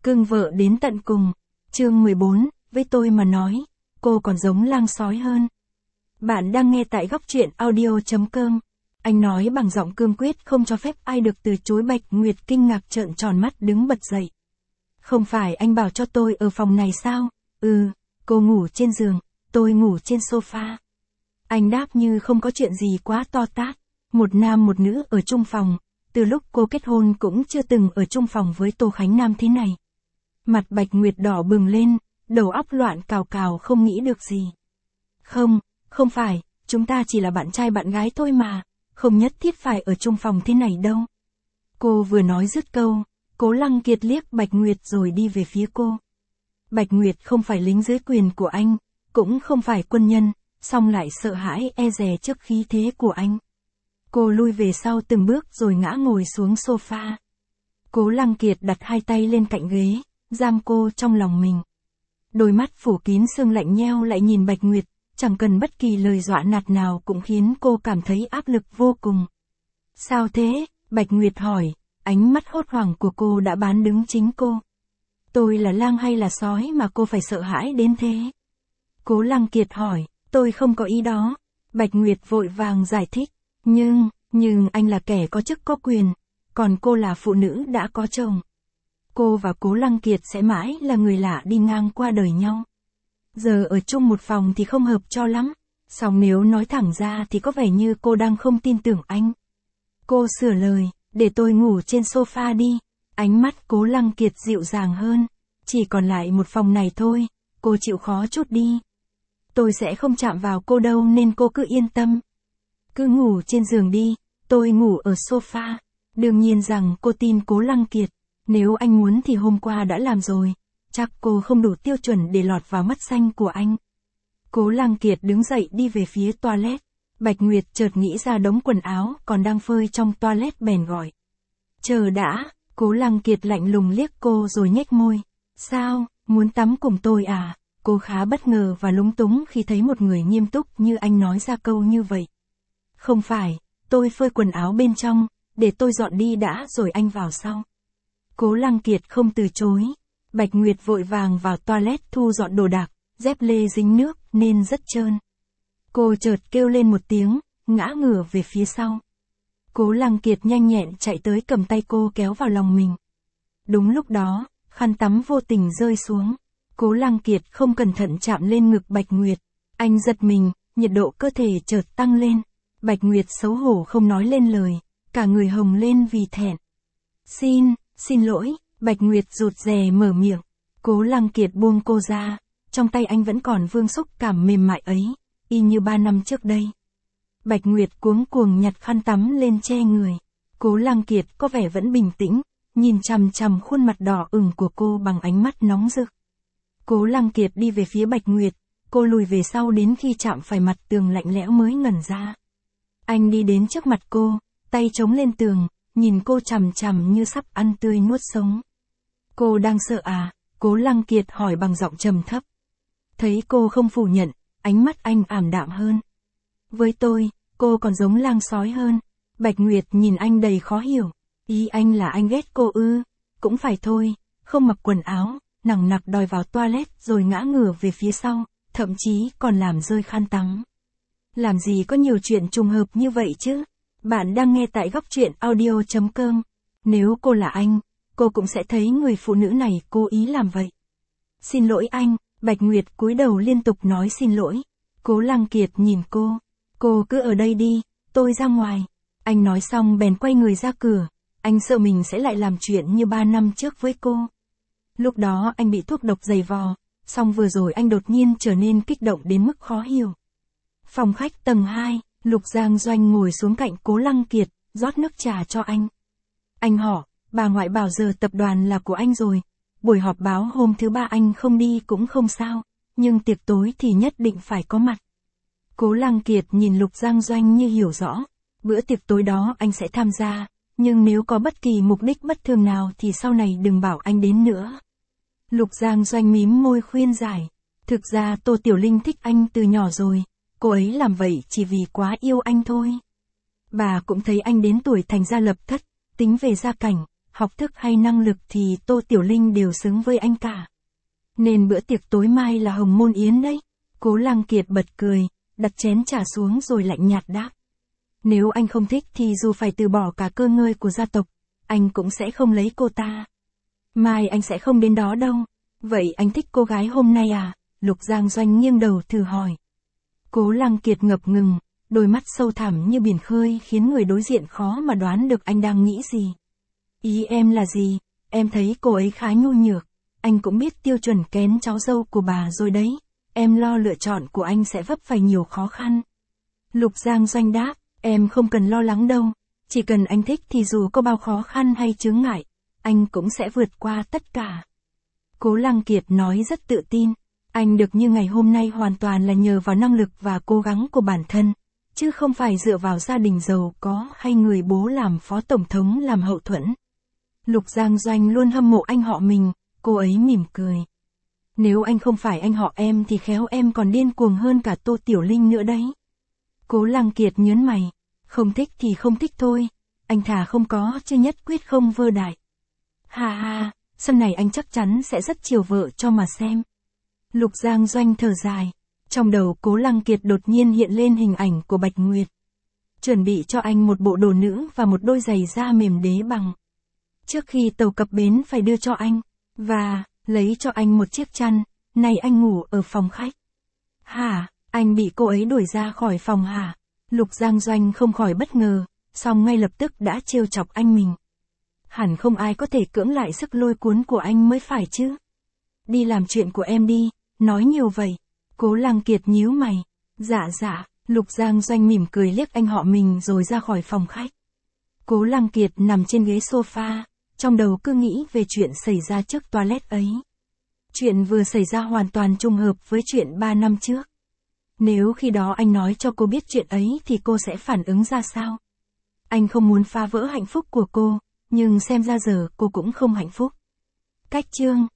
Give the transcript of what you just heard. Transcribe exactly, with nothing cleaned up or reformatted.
Cưng vợ đến tận cùng. Chương mười bốn, với tôi mà nói, cô còn giống lang sói hơn. Bạn đang nghe tại góc truyện audio chấm com. Anh nói bằng giọng cương quyết không cho phép ai được từ chối. Bạch Nguyệt kinh ngạc trợn tròn mắt đứng bật dậy. Không phải anh bảo cho tôi ở phòng này sao? Ừ, cô ngủ trên giường, tôi ngủ trên sofa. Anh đáp như không có chuyện gì quá to tát. Một nam một nữ ở chung phòng, từ lúc cô kết hôn cũng chưa từng ở chung phòng với Tô Khánh Nam thế này. Mặt Bạch Nguyệt đỏ bừng lên, đầu óc loạn cào cào không nghĩ được gì. Không, không phải, chúng ta chỉ là bạn trai bạn gái thôi mà, không nhất thiết phải ở chung phòng thế này đâu. Cô vừa nói dứt câu, Cố Lăng Kiệt liếc Bạch Nguyệt rồi đi về phía cô. Bạch Nguyệt không phải lính dưới quyền của anh, cũng không phải quân nhân, song lại sợ hãi e dè trước khí thế của anh. Cô lui về sau từng bước rồi ngã ngồi xuống sofa. Cố Lăng Kiệt đặt hai tay lên cạnh ghế, giam cô trong lòng mình. Đôi mắt phủ kín sương lạnh nheo lại nhìn Bạch Nguyệt, chẳng cần bất kỳ lời dọa nạt nào cũng khiến cô cảm thấy áp lực vô cùng. Sao thế? Bạch Nguyệt hỏi, ánh mắt hốt hoảng của cô đã bán đứng chính cô. Tôi là lang hay là sói mà cô phải sợ hãi đến thế? Cố Lăng Kiệt hỏi, tôi không có ý đó. Bạch Nguyệt vội vàng giải thích, nhưng, nhưng anh là kẻ có chức có quyền, còn cô là phụ nữ đã có chồng. Cô và Cố Lăng Kiệt sẽ mãi là người lạ đi ngang qua đời nhau. Giờ ở chung một phòng thì không hợp cho lắm, song nếu nói thẳng ra thì có vẻ như cô đang không tin tưởng anh. Cô sửa lời, để tôi ngủ trên sofa đi. Ánh mắt Cố Lăng Kiệt dịu dàng hơn, chỉ còn lại một phòng này thôi, cô chịu khó chút đi. Tôi sẽ không chạm vào cô đâu nên cô cứ yên tâm. Cứ ngủ trên giường đi, tôi ngủ ở sofa. Đương nhiên rằng cô tin Cố Lăng Kiệt, nếu anh muốn thì hôm qua đã làm rồi, chắc cô không đủ tiêu chuẩn để lọt vào mắt xanh của anh. Cố Lăng Kiệt đứng dậy đi về phía toilet. Bạch Nguyệt chợt nghĩ ra đống quần áo còn đang phơi trong toilet bèn gọi. Chờ đã, Cố Lăng Kiệt lạnh lùng liếc cô rồi nhếch môi. Sao, muốn tắm cùng tôi à? Cô khá bất ngờ và lúng túng khi thấy một người nghiêm túc như anh nói ra câu như vậy. Không phải, tôi phơi quần áo bên trong, để tôi dọn đi đã rồi anh vào sau. Cố Lăng Kiệt không từ chối. Bạch Nguyệt vội vàng vào toilet thu dọn đồ đạc, dép lê dính nước nên rất trơn. Cô chợt kêu lên một tiếng, ngã ngửa về phía sau. Cố Lăng Kiệt nhanh nhẹn chạy tới cầm tay cô kéo vào lòng mình. Đúng lúc đó, khăn tắm vô tình rơi xuống. Cố Lăng Kiệt không cẩn thận chạm lên ngực Bạch Nguyệt. Anh giật mình, nhiệt độ cơ thể chợt tăng lên. Bạch Nguyệt xấu hổ không nói lên lời, cả người hồng lên vì thẹn. Xin, xin lỗi, Bạch Nguyệt rụt rè mở miệng. Cố Lăng Kiệt buông cô ra, trong tay anh vẫn còn vương xúc cảm mềm mại ấy, y như ba năm trước đây. Bạch Nguyệt cuống cuồng nhặt khăn tắm lên che người. Cố Lăng Kiệt có vẻ vẫn bình tĩnh, nhìn chằm chằm khuôn mặt đỏ ửng của cô bằng ánh mắt nóng rực. Cố Lăng Kiệt đi về phía Bạch Nguyệt, cô lùi về sau đến khi chạm phải mặt tường lạnh lẽo mới ngẩn ra. Anh đi đến trước mặt cô, tay chống lên tường, nhìn cô chằm chằm như sắp ăn tươi nuốt sống. Cô đang sợ à? Cố Lăng Kiệt hỏi bằng giọng trầm thấp. Thấy cô không phủ nhận, ánh mắt anh ảm đạm hơn. Với tôi, cô còn giống lang sói hơn. Bạch Nguyệt nhìn anh đầy khó hiểu. Ý anh là anh ghét cô ư? Cũng phải thôi, không mặc quần áo, nằng nặc đòi vào toilet rồi ngã ngửa về phía sau, thậm chí còn làm rơi khăn tắm. Làm gì có nhiều chuyện trùng hợp như vậy chứ? Bạn đang nghe tại góc truyện audio chấm com. Nếu cô là anh, cô cũng sẽ thấy người phụ nữ này cố ý làm vậy. Xin lỗi anh, Bạch Nguyệt cúi đầu liên tục nói xin lỗi. Cố Lăng Kiệt nhìn cô. Cô cứ ở đây đi, tôi ra ngoài. Anh nói xong bèn quay người ra cửa. Anh sợ mình sẽ lại làm chuyện như ba năm trước với cô. Lúc đó anh bị thuốc độc dày vò, song vừa rồi anh đột nhiên trở nên kích động đến mức khó hiểu. Phòng khách tầng hai, Lục Giang Doanh ngồi xuống cạnh Cố Lăng Kiệt, rót nước trà cho anh. Anh họ, bà ngoại bảo giờ tập đoàn là của anh rồi. Buổi họp báo hôm thứ ba anh không đi cũng không sao, nhưng tiệc tối thì nhất định phải có mặt. Cố Lăng Kiệt nhìn Lục Giang Doanh như hiểu rõ. Bữa tiệc tối đó anh sẽ tham gia, nhưng nếu có bất kỳ mục đích bất thường nào thì sau này đừng bảo anh đến nữa. Lục Giang Doanh mím môi khuyên giải. Thực ra Tô Tiểu Linh thích anh từ nhỏ rồi, cô ấy làm vậy chỉ vì quá yêu anh thôi. Bà cũng thấy anh đến tuổi thành gia lập thất, tính về gia cảnh, học thức hay năng lực thì Tô Tiểu Linh đều xứng với anh cả. Nên bữa tiệc tối mai là hồng môn yến đấy. Cố Lăng Kiệt bật cười, đặt chén trà xuống rồi lạnh nhạt đáp. Nếu anh không thích thì dù phải từ bỏ cả cơ ngơi của gia tộc, anh cũng sẽ không lấy cô ta. Mai anh sẽ không đến đó đâu. Vậy anh thích cô gái hôm nay à? Lục Giang Doanh nghiêng đầu thử hỏi. Cố Lăng Kiệt ngập ngừng, đôi mắt sâu thẳm như biển khơi khiến người đối diện khó mà đoán được anh đang nghĩ gì. Ý em là gì? Em thấy cô ấy khá nhu nhược. Anh cũng biết tiêu chuẩn kén cháu dâu của bà rồi đấy. Em lo lựa chọn của anh sẽ vấp phải nhiều khó khăn. Lục Giang Doanh đáp, em không cần lo lắng đâu. Chỉ cần anh thích thì dù có bao khó khăn hay chướng ngại, anh cũng sẽ vượt qua tất cả. Cố Lăng Kiệt nói rất tự tin. Anh được như ngày hôm nay hoàn toàn là nhờ vào năng lực và cố gắng của bản thân, chứ không phải dựa vào gia đình giàu có hay người bố làm phó tổng thống làm hậu thuẫn. Lục Giang Doanh luôn hâm mộ anh họ mình, cô ấy mỉm cười. Nếu anh không phải anh họ em thì khéo em còn điên cuồng hơn cả Tô Tiểu Linh nữa đấy. Cố Lăng Kiệt nhớn mày, không thích thì không thích thôi, anh thà không có chứ nhất quyết không vơ đại. Ha ha, sau này anh chắc chắn sẽ rất chiều vợ cho mà xem. Lục Giang Doanh thở dài, trong đầu Cố Lăng Kiệt đột nhiên hiện lên hình ảnh của Bạch Nguyệt. Chuẩn bị cho anh một bộ đồ nữ và một đôi giày da mềm đế bằng. Trước khi tàu cập bến phải đưa cho anh, và lấy cho anh một chiếc chăn, này anh ngủ ở phòng khách. Hả, anh bị cô ấy đuổi ra khỏi phòng hả? Lục Giang Doanh không khỏi bất ngờ, song ngay lập tức đã trêu chọc anh mình. Hẳn không ai có thể cưỡng lại sức lôi cuốn của anh mới phải chứ. Đi làm chuyện của em đi, nói nhiều vậy. Cố Lăng Kiệt nhíu mày. Dạ dạ, Lục Giang Doanh mỉm cười liếc anh họ mình rồi ra khỏi phòng khách. Cố Lăng Kiệt nằm trên ghế sofa, trong đầu cứ nghĩ về chuyện xảy ra trước toilet ấy. Chuyện vừa xảy ra hoàn toàn trùng hợp với chuyện ba năm trước. Nếu khi đó anh nói cho cô biết chuyện ấy thì cô sẽ phản ứng ra sao? Anh không muốn phá vỡ hạnh phúc của cô, nhưng xem ra giờ cô cũng không hạnh phúc. Cách chương